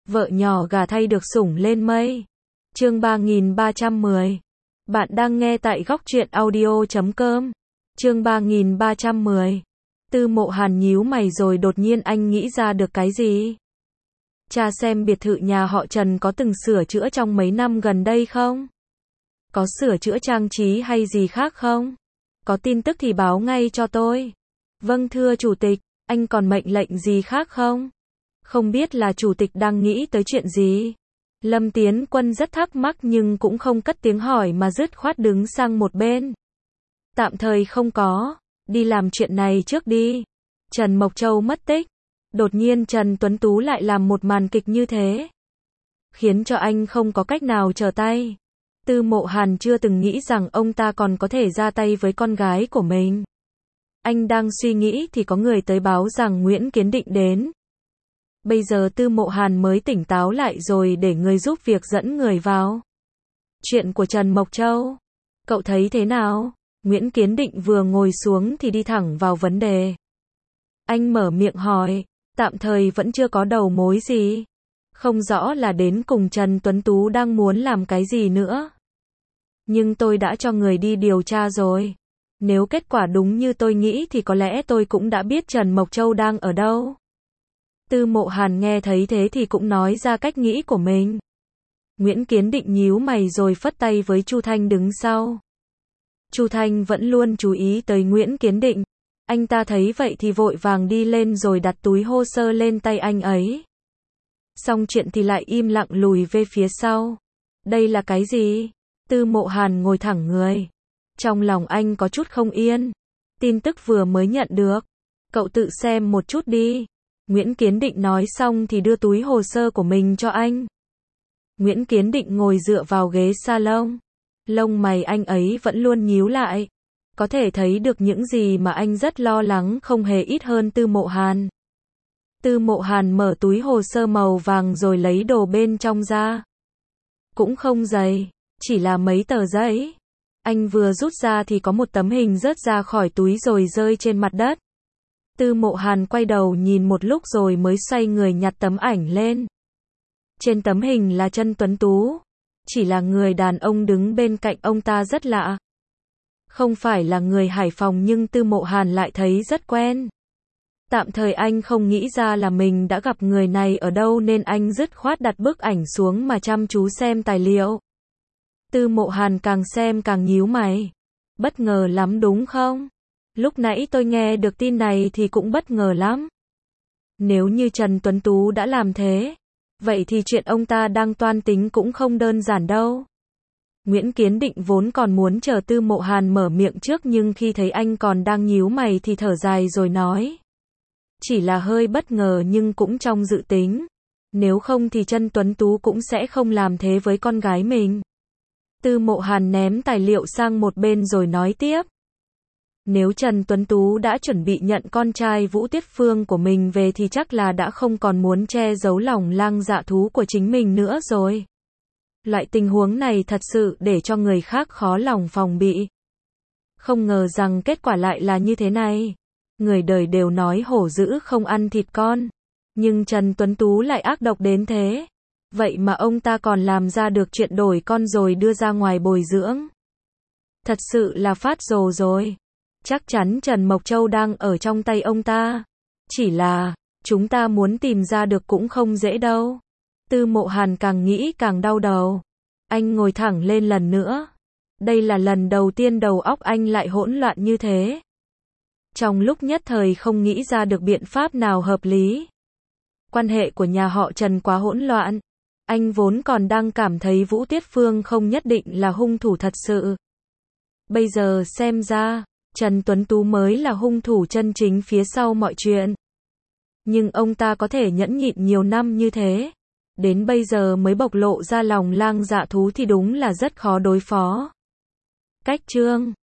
Vợ nhỏ gả thay được sủng lên mây. Chương 3310. Bạn đang nghe tại góc truyện audio.com. Chương 3310. Tư Mộ Hàn nhíu mày rồi đột nhiên anh nghĩ ra được cái gì? Cha xem biệt thự nhà họ Trần có từng sửa chữa trong mấy năm gần đây không? Có sửa chữa trang trí hay gì khác không? Có tin tức thì báo ngay cho tôi. Vâng thưa chủ tịch, anh còn mệnh lệnh gì khác không? Không biết là chủ tịch đang nghĩ tới chuyện gì? Lâm Tiến Quân rất thắc mắc nhưng cũng không cất tiếng hỏi mà dứt khoát đứng sang một bên. Tạm thời không có, đi làm chuyện này trước đi. Trần Mộc Châu mất tích. Đột nhiên Trần Tuấn Tú lại làm một màn kịch như thế, khiến cho anh không có cách nào trở tay. Tư Mộ Hàn chưa từng nghĩ rằng ông ta còn có thể ra tay với con gái của mình. Anh đang suy nghĩ thì có người tới báo rằng Nguyễn Kiến Định đến. Bây giờ Tư Mộ Hàn mới tỉnh táo lại rồi để người giúp việc dẫn người vào. Chuyện của Trần Mộc Châu, cậu thấy thế nào? Nguyễn Kiến Định vừa ngồi xuống thì đi thẳng vào vấn đề. Anh mở miệng hỏi, tạm thời vẫn chưa có đầu mối gì. Không rõ là đến cùng Trần Tuấn Tú đang muốn làm cái gì nữa. Nhưng tôi đã cho người đi điều tra rồi. Nếu kết quả đúng như tôi nghĩ thì có lẽ tôi cũng đã biết Trần Mộc Châu đang ở đâu. Tư Mộ Hàn nghe thấy thế thì cũng nói ra cách nghĩ của mình. Nguyễn Kiến Định nhíu mày rồi phất tay với Chu Thanh đứng sau. Chu Thanh vẫn luôn chú ý tới Nguyễn Kiến Định. Anh ta thấy vậy thì vội vàng đi lên rồi đặt túi hồ sơ lên tay anh ấy. Xong chuyện thì lại im lặng lùi về phía sau. Đây là cái gì? Tư Mộ Hàn ngồi thẳng người. Trong lòng anh có chút không yên. Tin tức vừa mới nhận được. Cậu tự xem một chút đi. Nguyễn Kiến Định nói xong thì đưa túi hồ sơ của mình cho anh. Nguyễn Kiến Định ngồi dựa vào ghế salon. Lông mày anh ấy vẫn luôn nhíu lại. Có thể thấy được những gì mà anh rất lo lắng không hề ít hơn Tư Mộ Hàn. Tư Mộ Hàn mở túi hồ sơ màu vàng rồi lấy đồ bên trong ra. Cũng không dày, chỉ là mấy tờ giấy. Anh vừa rút ra thì có một tấm hình rớt ra khỏi túi rồi rơi trên mặt đất. Tư Mộ Hàn quay đầu nhìn một lúc rồi mới xoay người nhặt tấm ảnh lên. Trên tấm hình là Trần Tuấn Tú. Chỉ là người đàn ông đứng bên cạnh ông ta rất lạ. Không phải là người Hải Phòng nhưng Tư Mộ Hàn lại thấy rất quen. Tạm thời anh không nghĩ ra là mình đã gặp người này ở đâu nên anh dứt khoát đặt bức ảnh xuống mà chăm chú xem tài liệu. Tư Mộ Hàn càng xem càng nhíu mày. Bất ngờ lắm đúng không? Lúc nãy tôi nghe được tin này thì cũng bất ngờ lắm. Nếu như Trần Tuấn Tú đã làm thế, vậy thì chuyện ông ta đang toan tính cũng không đơn giản đâu. Nguyễn Kiến Định vốn còn muốn chờ Tư Mộ Hàn mở miệng trước nhưng khi thấy anh còn đang nhíu mày thì thở dài rồi nói. Chỉ là hơi bất ngờ nhưng cũng trong dự tính. Nếu không thì Trần Tuấn Tú cũng sẽ không làm thế với con gái mình. Tư Mộ Hàn ném tài liệu sang một bên rồi nói tiếp. Nếu Trần Tuấn Tú đã chuẩn bị nhận con trai Vũ Tiết Phương của mình về thì chắc là đã không còn muốn che giấu lòng lang dạ thú của chính mình nữa rồi. Loại tình huống này thật sự để cho người khác khó lòng phòng bị. Không ngờ rằng kết quả lại là như thế này. Người đời đều nói hổ dữ không ăn thịt con. Nhưng Trần Tuấn Tú lại ác độc đến thế. Vậy mà ông ta còn làm ra được chuyện đổi con rồi đưa ra ngoài bồi dưỡng. Thật sự là phát rồ rồi. Chắc chắn Trần Mộc Châu đang ở trong tay ông ta. Chỉ là, chúng ta muốn tìm ra được cũng không dễ đâu. Tư Mộ Hàn càng nghĩ càng đau đầu. Anh ngồi thẳng lên lần nữa. Đây là lần đầu tiên đầu óc anh lại hỗn loạn như thế. Trong lúc nhất thời không nghĩ ra được biện pháp nào hợp lý. Quan hệ của nhà họ Trần quá hỗn loạn. Anh vốn còn đang cảm thấy Vũ Tiết Phương không nhất định là hung thủ thật sự. Bây giờ xem ra, Trần Tuấn Tú mới là hung thủ chân chính phía sau mọi chuyện. Nhưng ông ta có thể nhẫn nhịn nhiều năm như thế. Đến bây giờ mới bộc lộ ra lòng lang dạ thú thì đúng là rất khó đối phó. Cách chương